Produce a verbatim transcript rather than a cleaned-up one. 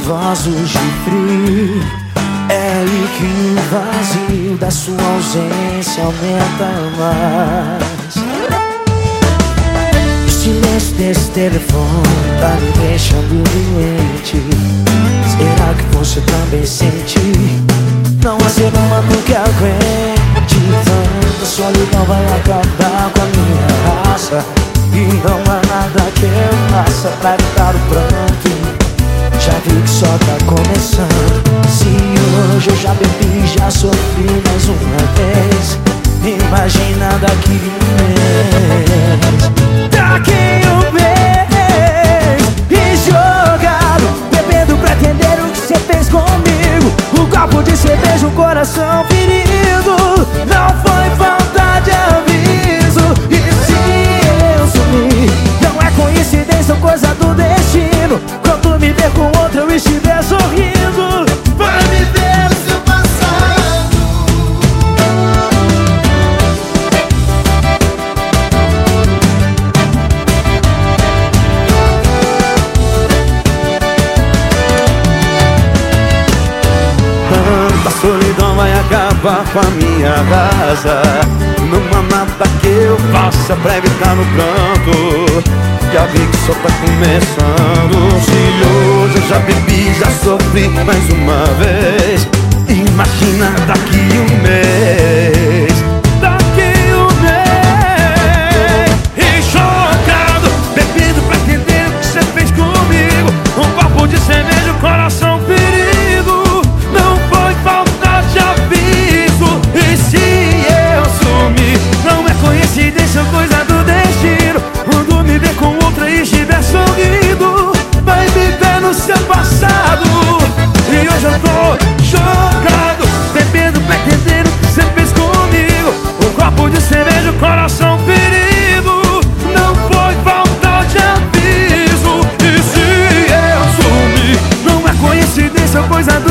vasos de frio. É aí que o vazio da sua ausência aumenta mais. O silêncio desse telefone tá me deixando doente. Será que você também sente? Não há ser humano que aguente tanta solidão, vai acabar com a minha raça. E não há nada que eu faça pra evitar o pranto. Já vi que só tá começando. Se hoje eu já bebi, já sofri mais uma vez, imagina daqui um mês. Daqui um mês e jogado, bebendo pra entender o que cê fez comigo. Um copo de cerveja, um coração ferido. Não foi falta de aviso. E se eu sumir, não é coincidência ou coisa do destino. Quando me ver com outro eu estiver sorrindo, vai me ver no seu passado. A solidão vai acabar com a minha casa. Não há nada que eu faça pra evitar o pranto. Já vi que só tá começando. Se hoje eu já bebi, já sofri mais uma vez, imagina daqui um mês. Daqui um mês e chocado, bebendo pra entender o que cê fez comigo. Um copo de cerveja, um coração ferido. Não foi falta de aviso. E se eu sumir, não é coincidência ou coisa do destino. Quando me ver com outra e estiver sorrindo, vai me ver no seu passado. E hoje eu tô chocado, bebendo pra entender o que você fez comigo. Um copo de cerveja, um coração ferido. Não foi falta de aviso. E se eu sumir, não é coincidência ou coisa do